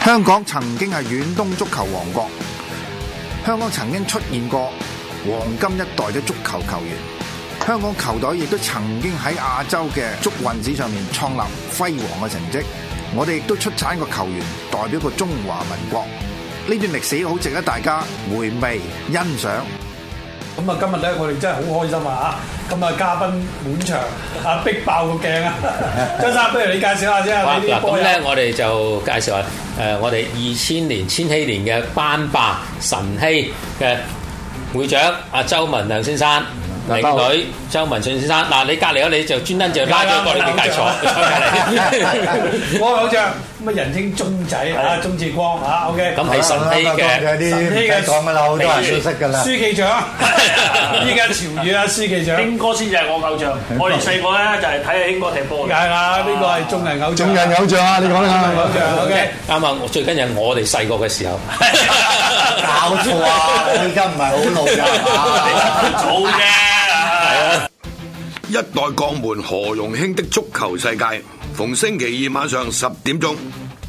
香港曾經係遠東足球王國，香港曾經出現過黃金一代嘅足球球員，香港球隊亦都曾經喺亞洲嘅足運史上面創立輝煌嘅成績。我哋亦都出產個球員代表個中華民國，呢段歷史好值得大家回味欣賞。 咁啊，今日咧我哋真係好開心啊！咁啊，嘉賓滿場啊，逼爆個鏡啊！張生，不如你介紹下先啊！ 嗱，咁咧我哋就介紹下我哋千禧年嘅班霸晨曦嘅會長阿周文亮先生。領隊周文信先生，嗱你隔離嗰你就專登就拉咗過嚟介坐隔離。 我偶像咁啊，人稱鐘仔啊，鐘志光啊 ，OK。咁係晨曦嘅啲講噶啦，好多人都識噶啦。 書記長，依家潮語啊，書記長。 興哥先至係我偶像，我哋細個咧就係睇下興哥踢波。 係啦，呢個係眾人偶像。 眾人偶像啊，你講啦， 偶像 OK。 啱啊！最緊要我哋細個嘅時候。 搞錯啊！依家唔係好老㗎， 早啫。 一代國門何容興的足球世界，逢星期二晚上10點鐘。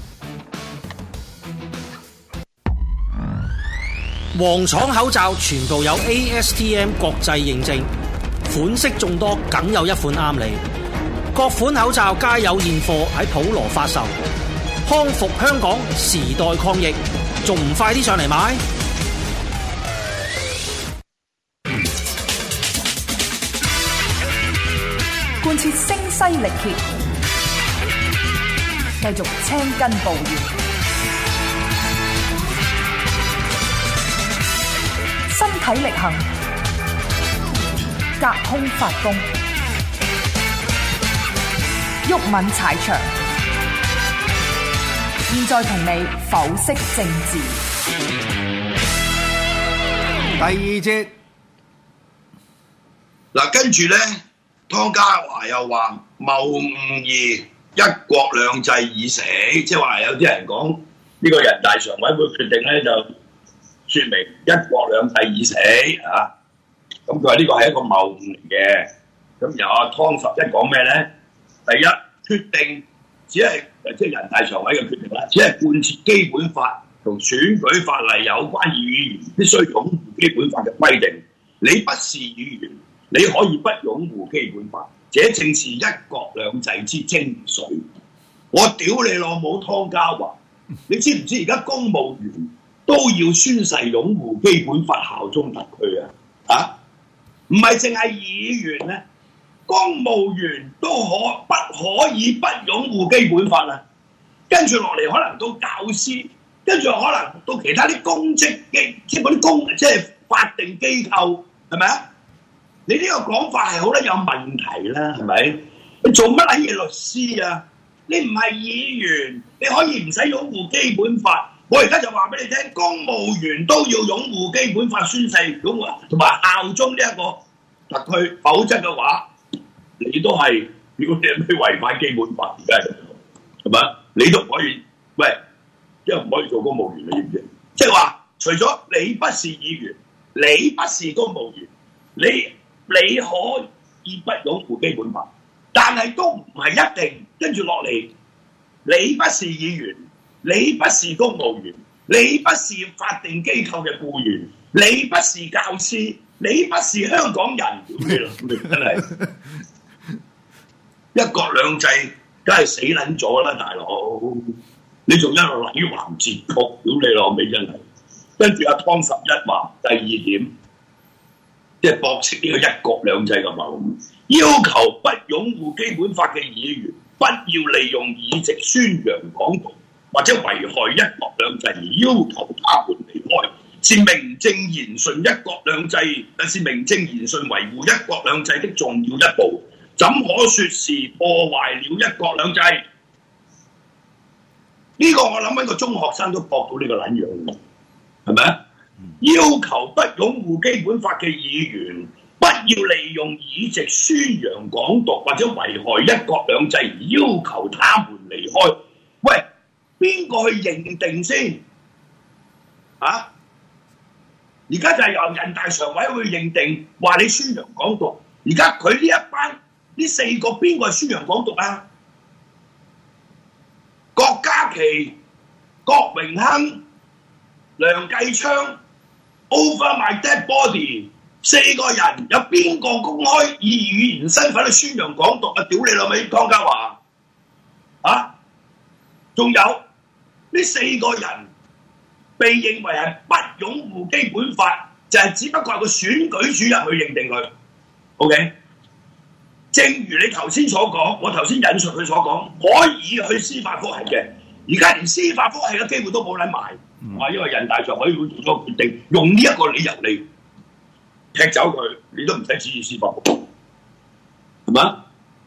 黃廠口罩全部有 ASTM 國際認證，款式眾多，梗有一款啱你。各款口罩皆有現貨喺普羅發售，康復香港，時代抗疫，仲唔快啲上嚟買？ 貫徹聲嘶力竭，繼續青筋暴現，身體力行，隔空發功，毓民踩場。現在同你剖析政治。 第二節嗱，跟住咧。湯家驊又話謬誤一國兩制已死，即係話有啲人講呢個人大常委會決定咧就説明一國兩制已死啊！咁佢話呢個係一個謬誤嚟嘅。咁由阿湯十一講咩咧？第一，決定只係即係人大常委嘅決定啦，只係貫徹基本法同選舉法例有關議員必須擁護基本法嘅規定。你不是議員，你可以不擁護基本法，這正是一國兩制之精髓。我屌你老母湯家驊，你知唔知而家公務員都要宣誓擁護基本法、效忠特區啊？啊，唔係淨係議員咧，公務員都不可以不擁護基本法啊！跟住落嚟可能到教師，跟住可能到其他啲公職嘅，即係嗰啲即係法定機構，係咪啊？你呢個講法係好得有問題啦，係咪？你做乜撚嘢律師啊？你唔係議員，你可以唔使擁護基本法。我而家就話俾你聽，公務員都要擁護基本法宣誓，擁護同埋效忠呢一個特區，否則嘅話，你都係如果你係咩違反基本法，而家係咪？你都唔可以，喂，因為唔可以做公務員，你知唔知？即係話，除咗你不是議員，你不是公務員，你可以不擁護基本法，但係都唔係一定。跟住落嚟，你不是議員，你不是公務員，你不是法定機構嘅僱員，你不是教師，你不是香港人，真係一國兩制，梗係死撚咗啦，大佬！你仲一路禮橫節曲，屌你老味真係。跟住阿湯十一話第二點。即係駁斥呢個一國兩制嘅謬誤，要求不擁護基本法嘅議員，不要利用議席宣揚港獨或者危害一國兩制而要求他們離開，是名正言順一國兩制，是名正言順維護一國兩制的重要一步，怎可說是破壞了一國兩制？呢個我諗緊個中學生都駁到呢個撚樣，係咪啊？要求不擁護基本法嘅議員，不要利用議席宣揚港獨或者危害一國兩制而要求他們離開。喂，邊個去認定先？啊？而家就係由人大常委會認定話你宣揚港獨。而家佢呢一班呢四個邊個係宣揚港獨啊？郭家麒、 郭榮鏗、梁繼昌 over my dead body 4個人，有邊個公開以語言身份去宣揚港獨啊？屌你老味湯家驊啊！仲有呢4個人被認為係不擁護基本法，就係只不過係個選舉主任去認定佢。OK， 正如你頭先所講，我頭先引述佢所講，可以去司法覆核嘅，而家連司法覆核嘅機會都冇撚埋，因為人大常委會做咗決定，用呢一個理由嚟踢走佢，你都唔使指意司法覆核，係嘛？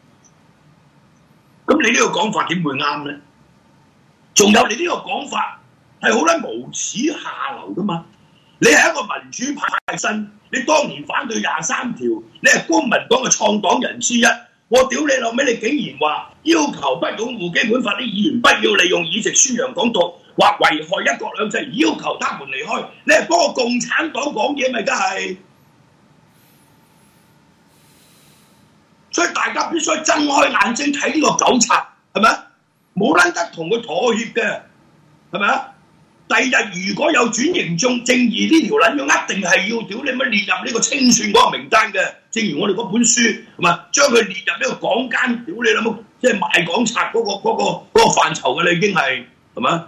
咁你呢個講法點會啱咧？仲有你呢個講法係好撚無恥下流噶嘛？你係一個民主派身，你當年反對23條，你係公民黨嘅創黨人之一。我屌你老味，你竟然話要求不擁護基本法啲議員不要利用議席宣揚港獨，或危害一國兩制，要求他們離開。你係幫個共產黨講嘢咪？梗係，所以大家必須睜開眼睛睇呢個狗賊，係咪？冇撚得同佢妥協嘅，係咪啊？第二日如果有轉型正義呢條撚樣，一定係要屌你乜列入呢個清算嗰個名單嘅。正如我哋嗰本書係咪將佢列入呢個港奸屌你諗乜，即係賣港賊嗰個範疇嘅啦，已經係咪？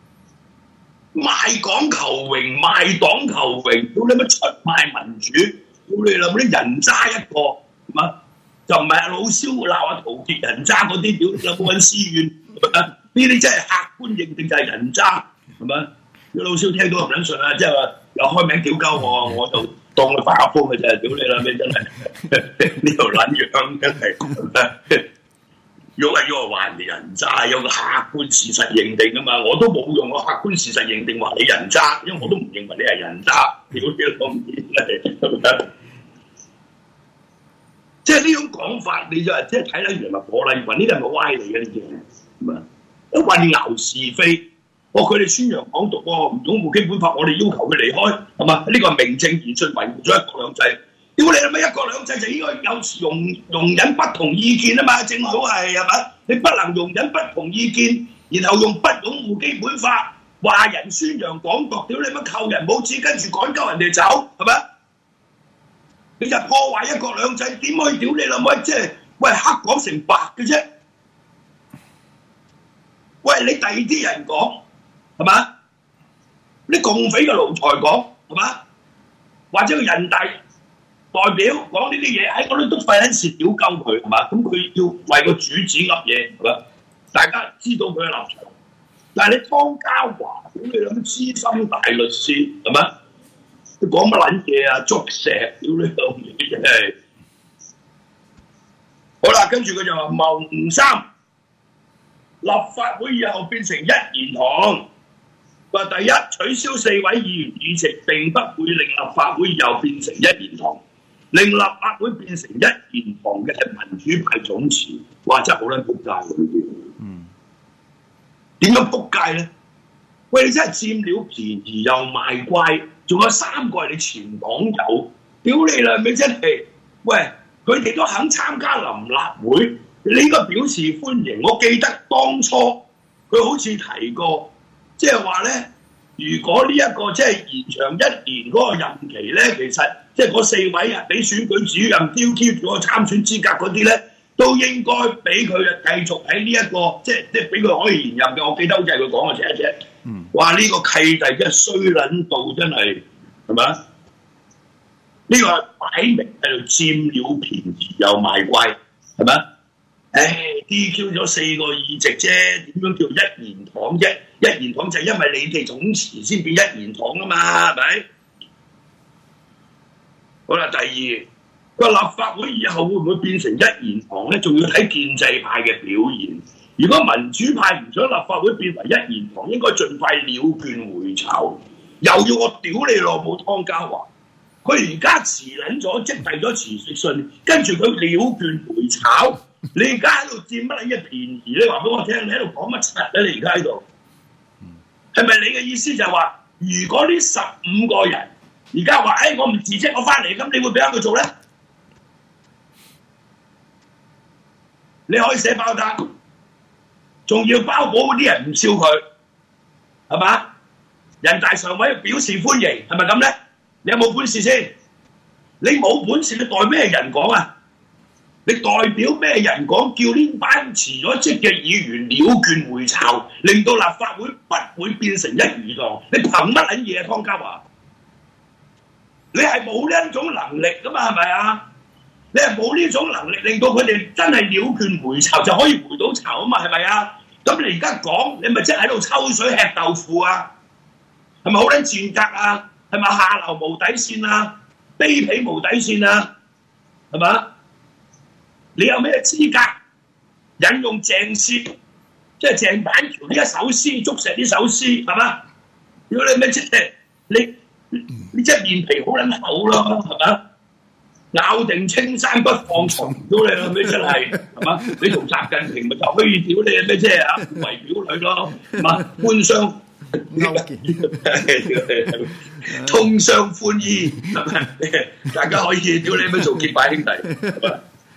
賣港求榮，賣黨求榮，屌你乜出賣民主，屌你諗啲人渣一個係嘛？就唔係阿老蕭鬧阿陶傑人渣嗰啲，屌你有冇揾私怨？呢啲真係客觀認定就係人渣。係咪？啲老蕭聽到唔撚順啊！即係話又開名屌鳩我就當佢發下瘋嘅啫，屌你啦咩真係呢條撚樣真係，如果係要話人哋人渣，有個客觀事實認定㗎嘛，我都冇用個客觀事實認定話你人渣，因為我都唔認為你係人渣，屌你老味嚟，即係呢種講法，你就即係睇得原來火禮雲呢啲係咪歪理嘅呢啲係咪？一混淆是非。佢哋宣揚港獨喎，唔擁護基本法，我哋要求佢離開，係嘛？呢個係名正言順維護咗一國兩制。屌你係咪一國兩制就應該有容忍不同意見啊嘛？正好係咪？你不能容忍不同意見，然後用不擁護基本法話人宣揚港獨，屌你乜扣人帽子，跟住趕鳩人哋走，係咪？你就破壞一國兩制，點可以屌你老母？即係喂黑講成白嘅啫。喂，你第二啲人講。係嘛？啲共匪嘅奴才講係嘛？或者個人大代表講呢啲嘢，喺嗰度都費撚事屌鳩佢係嘛？咁佢要為個主子噏嘢係嘛？大家知道佢嘅立場，但係你湯家驊屌你諗資深大律師係嘛？佢講乜撚嘢啊？捉石屌你老味真係。好啦，跟住佢就話謀誤3，立法會以後變成一言堂。話第一，取消4位議員議席並不會令立法會又變成一言堂，令立法會變成一言堂嘅係民主派總辭。哇！真係好撚仆街喎呢啲。點樣仆街咧？喂，你真係佔了便宜又賣乖，仲有3個係你前黨友，屌你啦！咪真係，喂，佢哋都肯參加臨立會，你應該表示歡迎。我記得當初佢好似提過。即係話咧，如果呢一個即係延長1年嗰個任期咧，其實即係嗰4位啊，俾選舉主任挑咗個參選資格嗰啲咧，都應該俾佢繼續喺呢一個即係俾佢可以延任嘅。我記得好似係佢講嘅啫。話呢個契弟真係衰撚到真係係咪啊？呢個擺明喺度佔了便宜又賣乖係咪啊？DQ 咗4個議席啫，點樣叫一言堂啫？一言堂就係因為你哋總辭先變一言堂啊嘛，係咪？好啦，第二個立法會以後會唔會變成一言堂咧？仲要睇建制派嘅表現。如果民主派唔想立法會變為一言堂，應該盡快了斷回巢。又要我屌你老母湯家驊，佢而家辭撚咗，即遞咗辭職信，跟住佢了斷回巢。你而家喺度佔乜撚嘢便宜？你話俾我聽，你喺度講乜柒咧？你而家喺度，係咪你嘅意思就係話，如果呢15個人而家話，我唔辭職，我翻嚟，咁你會俾佢做咧？你可以寫包單，仲要包保嗰啲人唔笑佢， 係嘛？人大常委表示歡迎，係咪咁咧？你有冇本事先？你冇本事，你代咩人講啊？你代表咩人講？叫呢班辭咗職嘅議員了斷回巢，令到立法會不會變成一魚檔？你憑乜撚嘢啊？湯家驊，你係冇呢一種能力噶嘛？係咪啊？你係冇呢種能力，令到佢哋真係了斷回巢，就可以回到巢啊嘛？係咪啊？咁你而家講，你咪即係喺度抽水吃豆腐啊？係咪好撚賤格啊？係咪下流無底線啊？卑鄙無底線啊？係嘛？你有咩資格引用鄭氏，即係鄭板橋呢一首詩，竹石呢首詩係嘛？如果你咩即係你即係面皮好撚厚咯，係嘛？咬定青山不放松，屌你老味真係係嘛？你同習近平咪就可以屌你咩啫啊？為表裏咯，係嘛？官商通商寬衣，大家可以屌你咩做結拜兄弟。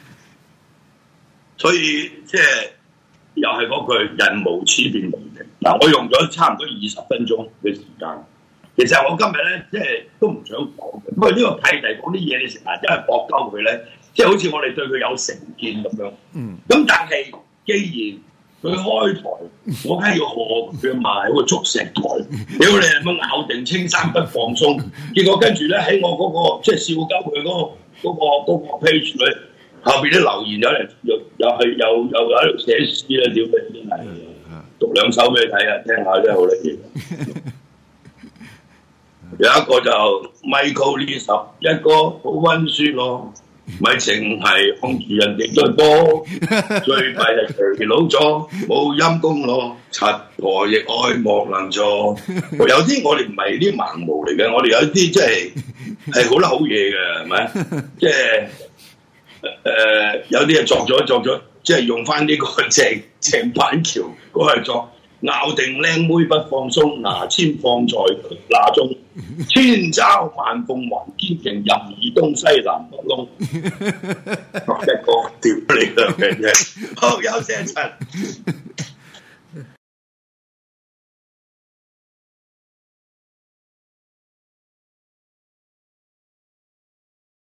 所以即係又係嗰句人無恥便無敵。嗱，我用咗差唔多20分鐘嘅時間。其實我今日咧，即係都唔想講嘅，因為呢個契弟講啲嘢，你成日真係駁鳩佢咧，即係好似我哋對佢有成見咁樣。咁但係既然佢開台，我梗係要賀佢嘛，有個竹石台。屌你係乜咬定青山不放鬆？結果跟住咧喺我嗰個即係笑鳩佢嗰個 page 裏後邊啲留言有人又喺度寫詩啦，屌你真係讀兩首俾你睇啊，聽下真係好得意。有一個就 Michael Lee 11個好溫書咯，咪淨係控住人哋對波，最弊係肥佬咗冇陰功咯，柒婆亦愛莫能助。有啲我哋唔係啲盲毛嚟嘅，我哋有啲即係好得好嘢嘅，係咪？即係有啲係作咗，即係用翻呢個鄭板橋嗰個作。咬定靚妹不放鬆，牙籤放在那中，千爪萬鳳還堅勁，任意東西南北窿。一個屌你兩嘅啫，好有聲塵。